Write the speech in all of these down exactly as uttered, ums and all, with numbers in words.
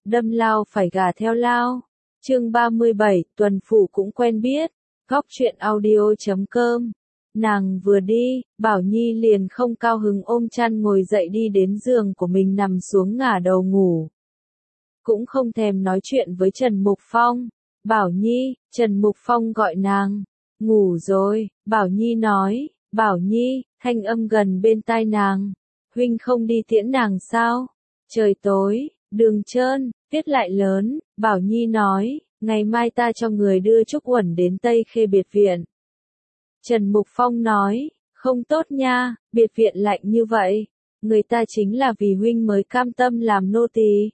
đâm lao phải gà theo lao. Chương ba mươi bảy, tuần phủ cũng quen biết. Góc truyện audio chấm com. Nàng vừa đi, Bảo Nhi liền không cao hứng ôm chăn ngồi dậy đi đến giường của mình nằm xuống ngả đầu ngủ. Cũng không thèm nói chuyện với Trần Mục Phong. Bảo Nhi, Trần Mục Phong gọi nàng. Ngủ rồi, Bảo Nhi nói. Bảo Nhi, thanh âm gần bên tai nàng. Huynh không đi tiễn nàng sao? Trời tối, đường trơn, tiết lại lớn, Bảo Nhi nói, ngày mai ta cho người đưa Trúc Uẩn đến Tây Khê biệt viện. Trần Mục Phong nói, không tốt nha, biệt viện lạnh như vậy, người ta chính là vì huynh mới cam tâm làm nô tỳ.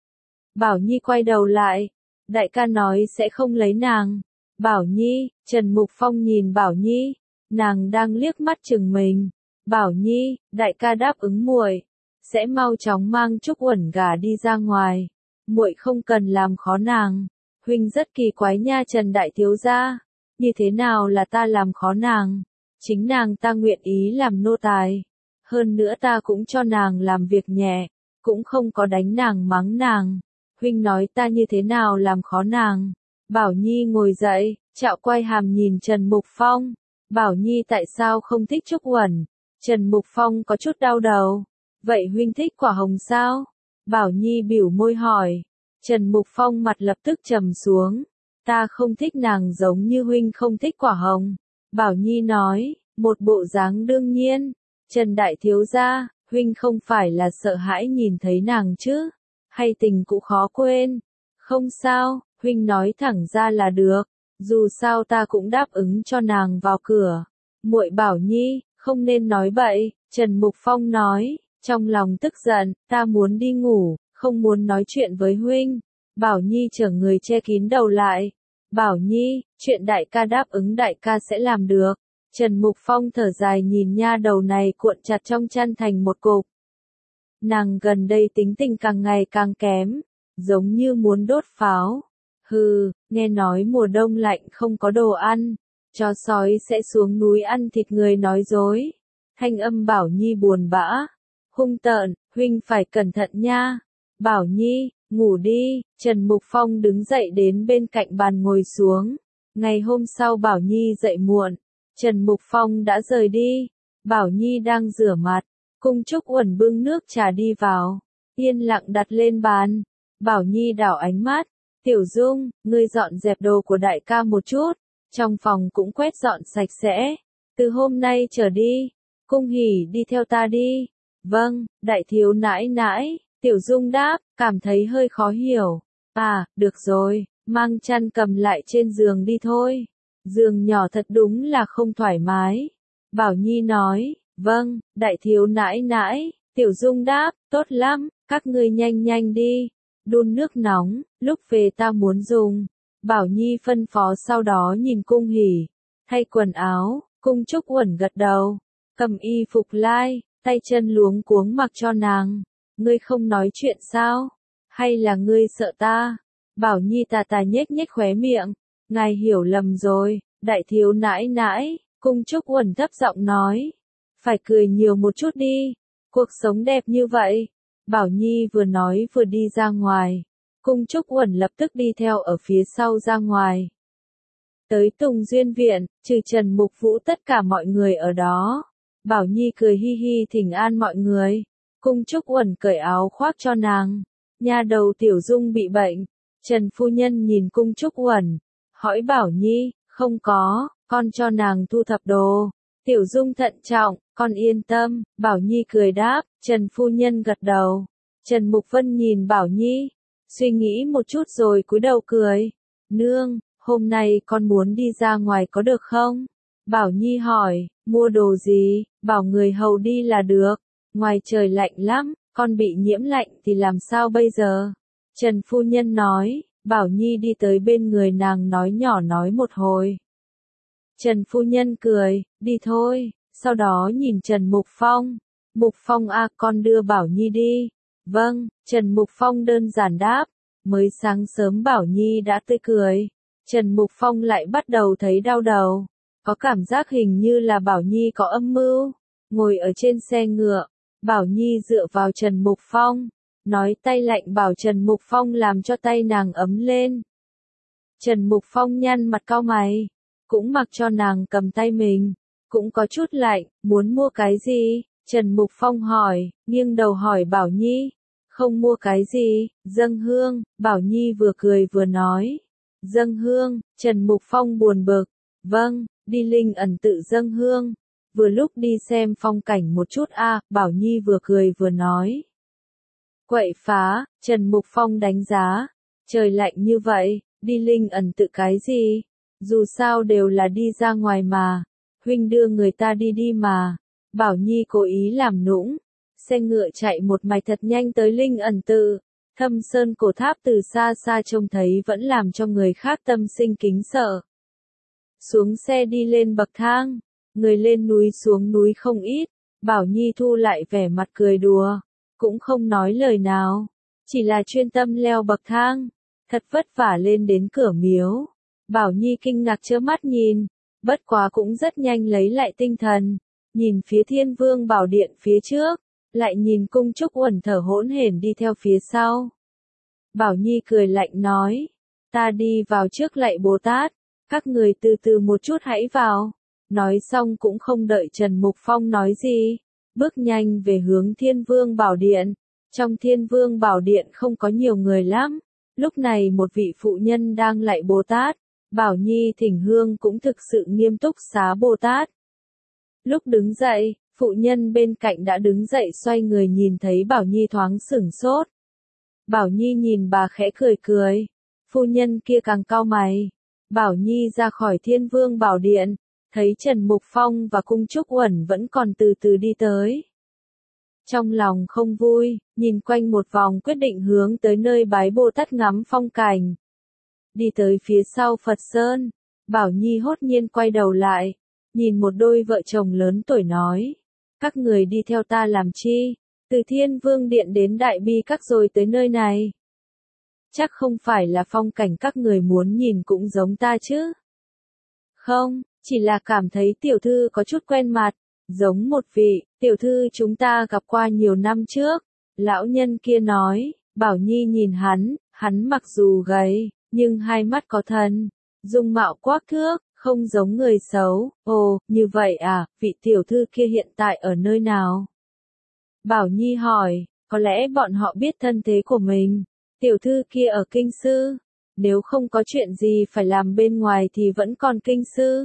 Bảo Nhi quay đầu lại, đại ca nói sẽ không lấy nàng. Bảo Nhi, Trần Mục Phong nhìn Bảo Nhi, nàng đang liếc mắt chừng mình. Bảo Nhi, đại ca đáp ứng muội, sẽ mau chóng mang Trúc Uẩn gả đi ra ngoài. Muội không cần làm khó nàng. Huynh rất kỳ quái nha Trần đại thiếu gia, như thế nào là ta làm khó nàng? Chính nàng ta nguyện ý làm nô tài. Hơn nữa ta cũng cho nàng làm việc nhẹ, cũng không có đánh nàng mắng nàng. Huynh nói ta như thế nào làm khó nàng? Bảo Nhi ngồi dậy, trạo quay hàm nhìn Trần Mục Phong. Bảo Nhi tại sao không thích Trúc Uẩn? Trần Mục Phong có chút đau đầu. Vậy huynh thích quả hồng sao? Bảo Nhi biểu môi hỏi. Trần Mục Phong mặt lập tức trầm xuống. Ta không thích nàng giống như huynh không thích quả hồng. Bảo Nhi nói, một bộ dáng đương nhiên. Trần đại thiếu gia, huynh không phải là sợ hãi nhìn thấy nàng chứ? Hay tình cũ khó quên? Không sao, huynh nói thẳng ra là được. Dù sao ta cũng đáp ứng cho nàng vào cửa. Muội Bảo Nhi, không nên nói bậy. Trần Mục Phong nói, trong lòng tức giận, ta muốn đi ngủ, không muốn nói chuyện với huynh. Bảo Nhi chở người che kín đầu lại. Bảo Nhi, chuyện đại ca đáp ứng đại ca sẽ làm được. Trần Mục Phong thở dài nhìn nha đầu này cuộn chặt trong chăn thành một cục. Nàng gần đây tính tình càng ngày càng kém, giống như muốn đốt pháo. Hừ, nghe nói mùa đông lạnh không có đồ ăn, chó sói sẽ xuống núi ăn thịt người nói dối. Thanh âm Bảo Nhi buồn bã, hung tợn, huynh phải cẩn thận nha. Bảo Nhi, ngủ đi. Trần Mục Phong đứng dậy đến bên cạnh bàn ngồi xuống. Ngày hôm sau Bảo Nhi dậy muộn, Trần Mục Phong đã rời đi. Bảo Nhi đang rửa mặt, Cung Trúc Uẩn bưng nước trà đi vào, yên lặng đặt lên bàn. Bảo Nhi đảo ánh mắt, Tiểu Dung, ngươi dọn dẹp đồ của đại ca một chút, trong phòng cũng quét dọn sạch sẽ. Từ hôm nay trở đi, Cung Hỉ đi theo ta đi. Vâng, đại thiếu nãi nãi. Tiểu Dung đáp, cảm thấy hơi khó hiểu. À, được rồi, mang chăn cầm lại trên giường đi thôi. Giường nhỏ thật đúng là không thoải mái. Bảo Nhi nói, vâng, đại thiếu nãi nãi. Tiểu Dung đáp, tốt lắm, các ngươi nhanh nhanh đi. Đun nước nóng, lúc về ta muốn dùng. Bảo Nhi phân phó sau đó nhìn Cung Hỉ. Thay quần áo, Cung Trúc Uẩn gật đầu. Cầm y phục lai, tay chân luống cuống mặc cho nàng. Ngươi không nói chuyện sao? Hay là ngươi sợ ta? Bảo Nhi tà tà nhếch nhếch khóe miệng. Ngài hiểu lầm rồi, đại thiếu nãi nãi. Cung Trúc Uẩn thấp giọng nói. Phải cười nhiều một chút đi. Cuộc sống đẹp như vậy. Bảo Nhi vừa nói vừa đi ra ngoài. Cung Trúc Uẩn lập tức đi theo ở phía sau ra ngoài. Tới Tùng Duyên Viện, trừ Trần Mục Vũ tất cả mọi người ở đó. Bảo Nhi cười hi hi thỉnh an mọi người. Cung Trúc Uẩn cởi áo khoác cho nàng. Nha đầu Tiểu Dung bị bệnh. Trần phu nhân nhìn Cung Trúc Uẩn, hỏi Bảo Nhi, không có, con cho nàng thu thập đồ. Tiểu Dung thận trọng, con yên tâm. Bảo Nhi cười đáp. Trần phu nhân gật đầu. Trần Mục Vân nhìn Bảo Nhi, suy nghĩ một chút rồi cúi đầu cười. Nương, hôm nay con muốn đi ra ngoài có được không? Bảo Nhi hỏi, mua đồ gì? Bảo người hầu đi là được. Ngoài trời lạnh lắm, con bị nhiễm lạnh thì làm sao bây giờ? Trần phu nhân nói. Bảo Nhi đi tới bên người nàng nói nhỏ nói một hồi. Trần phu nhân cười, đi thôi. Sau đó nhìn Trần Mục Phong. Mục Phong à, con đưa Bảo Nhi đi. Vâng, Trần Mục Phong đơn giản đáp. Mới sáng sớm Bảo Nhi đã tươi cười. Trần Mục Phong lại bắt đầu thấy đau đầu. Có cảm giác hình như là Bảo Nhi có âm mưu. Ngồi ở trên xe ngựa, Bảo Nhi dựa vào Trần Mục Phong. nói tay lạnh bảo Trần Mục Phong làm cho tay nàng ấm lên. Trần Mục Phong nhăn mặt cau mày, cũng mặc cho nàng cầm tay mình, cũng có chút lạnh, muốn mua cái gì? Trần Mục Phong hỏi, nghiêng đầu hỏi Bảo Nhi, không mua cái gì, dâng hương, Bảo Nhi vừa cười vừa nói, dâng hương, Trần Mục Phong buồn bực, vâng, đi Linh Ẩn tự dâng hương, vừa lúc đi xem phong cảnh một chút a, à, Bảo Nhi vừa cười vừa nói. Quậy phá, Trần Mục Phong đánh giá, trời lạnh như vậy, đi Linh Ẩn tự cái gì, dù sao đều là đi ra ngoài mà, huynh đưa người ta đi đi mà, Bảo Nhi cố ý làm nũng, xe ngựa chạy một mạch thật nhanh tới Linh Ẩn tự, Thâm Sơn cổ tháp từ xa xa trông thấy vẫn làm cho người khác tâm sinh kính sợ. Xuống xe đi lên bậc thang, người lên núi xuống núi không ít, Bảo Nhi thu lại vẻ mặt cười đùa, cũng không nói lời nào, chỉ là chuyên tâm leo bậc thang, thật vất vả lên đến cửa miếu. Bảo Nhi kinh ngạc trơ mắt nhìn, bất quá cũng rất nhanh lấy lại tinh thần, nhìn phía Thiên Vương Bảo Điện phía trước, lại nhìn Cung Trúc Uẩn thở hỗn hển đi theo phía sau. Bảo Nhi cười lạnh nói, ta đi vào trước lạy Bồ Tát, các người từ từ một chút hãy vào. Nói xong cũng không đợi Trần Mục Phong nói gì, bước nhanh về hướng Thiên Vương Bảo Điện. Trong Thiên Vương Bảo Điện không có nhiều người lắm, lúc này một vị phụ nhân đang lạy Bồ Tát, Bảo Nhi thỉnh hương cũng thực sự nghiêm túc xá Bồ Tát. Lúc đứng dậy, phụ nhân bên cạnh đã đứng dậy xoay người nhìn thấy Bảo Nhi thoáng sửng sốt. Bảo Nhi nhìn bà khẽ cười cười, phu nhân kia càng cau mày. Bảo Nhi ra khỏi Thiên Vương Bảo Điện, thấy Trần Mục Phong và Cung Trúc Uẩn vẫn còn từ từ đi tới. Trong lòng không vui, nhìn quanh một vòng quyết định hướng tới nơi bái Bồ Tát ngắm phong cảnh. Đi tới phía sau Phật Sơn, Bảo Nhi hốt nhiên quay đầu lại, nhìn một đôi vợ chồng lớn tuổi nói, các người đi theo ta làm chi, từ Thiên Vương Điện đến Đại Bi Các rồi tới nơi này. Chắc không phải là phong cảnh các người muốn nhìn cũng giống ta chứ? Không, chỉ là cảm thấy tiểu thư có chút quen mặt, giống một vị, tiểu thư chúng ta gặp qua nhiều năm trước. Lão nhân kia nói, Bảo Nhi nhìn hắn, hắn mặc dù gầy, nhưng hai mắt có thần, dung mạo quắc thước, không giống người xấu. Ồ, như vậy à, vị tiểu thư kia hiện tại ở nơi nào? Bảo Nhi hỏi, có lẽ bọn họ biết thân thế của mình. Tiểu thư kia ở kinh sư, nếu không có chuyện gì phải làm bên ngoài thì vẫn còn kinh sư.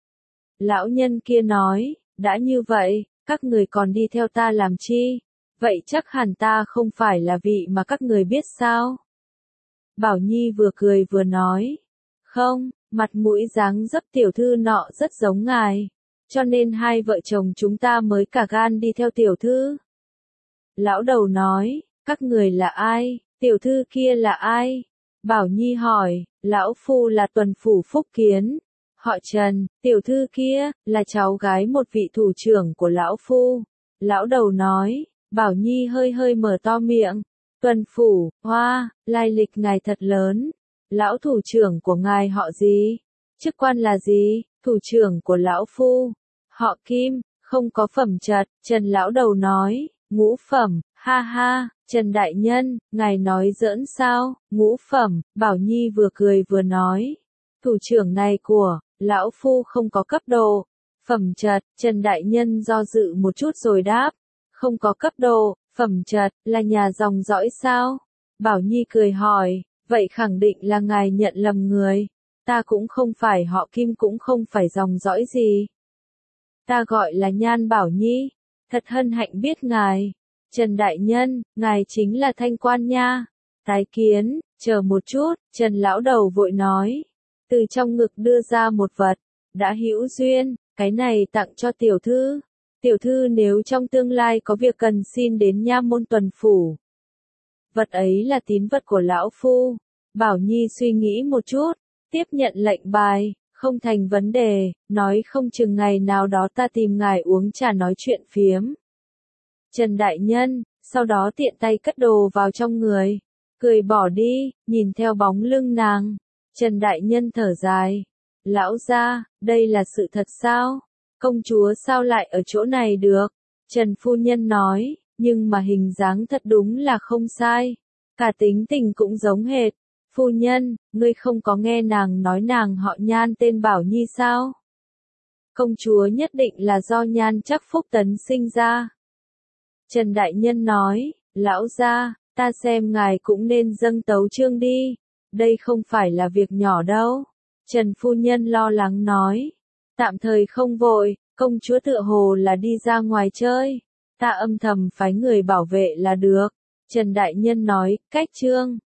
Lão nhân kia nói, đã như vậy, các người còn đi theo ta làm chi? Vậy chắc hẳn ta không phải là vị mà các người biết sao? Bảo Nhi vừa cười vừa nói, không, mặt mũi dáng dấp tiểu thư nọ rất giống ngài, cho nên hai vợ chồng chúng ta mới cả gan đi theo tiểu thư. Lão đầu nói, các người là ai? Tiểu thư kia là ai? Bảo Nhi hỏi, lão phu là tuần phủ Phúc Kiến, họ Trần, tiểu thư kia, là cháu gái một vị thủ trưởng của lão phu. Lão đầu nói, Bảo Nhi hơi hơi mở to miệng, tuần phủ, hoa, lai lịch ngài thật lớn. Lão thủ trưởng của ngài họ gì? Chức quan là gì? Thủ trưởng của lão phu, họ Kim, không có phẩm chật. Trần lão đầu nói, ngũ phẩm, ha ha. Trần đại nhân, ngài nói giỡn sao? Ngũ phẩm, Bảo Nhi vừa cười vừa nói, thủ trưởng này của lão phu không có cấp độ. Phẩm chật, Trần đại nhân do dự một chút rồi đáp, không có cấp độ. Phẩm chật, là nhà dòng dõi sao? Bảo Nhi cười hỏi, vậy khẳng định là ngài nhận lầm người. Ta cũng không phải họ Kim, cũng không phải dòng dõi gì. Ta gọi là Nhan Bảo Nhi, thật hân hạnh biết ngài. Trần đại nhân, ngài chính là Thanh Quan nha. Tái kiến, chờ một chút, Trần lão đầu vội nói, từ trong ngực đưa ra một vật, đã hữu duyên, cái này tặng cho tiểu thư. Tiểu thư nếu trong tương lai có việc cần xin đến nha môn tuần phủ. Vật ấy là tín vật của lão phu. Bảo Nhi suy nghĩ một chút, tiếp nhận lệnh bài, không thành vấn đề, nói không chừng ngày nào đó ta tìm ngài uống trà nói chuyện phiếm. Trần đại nhân, sau đó tiện tay cất đồ vào trong người, cười bỏ đi, nhìn theo bóng lưng nàng. Trần đại nhân thở dài, lão gia, đây là sự thật sao? Công chúa sao lại ở chỗ này được? Trần phu nhân nói, nhưng mà hình dáng thật đúng là không sai. Cả tính tình cũng giống hệt. Phu nhân, ngươi không có nghe nàng nói nàng họ Nhan tên Bảo Nhi sao? Công chúa nhất định là do Nhan Trắc Phúc tấn sinh ra. Trần Đại Nhân nói, lão gia, ta xem ngài cũng nên dâng tấu chương đi. Đây không phải là việc nhỏ đâu. Trần Phu Nhân lo lắng nói. Tạm thời không vội, công chúa tựa hồ là đi ra ngoài chơi. Ta âm thầm phái người bảo vệ là được. Trần Đại Nhân nói, cách chương.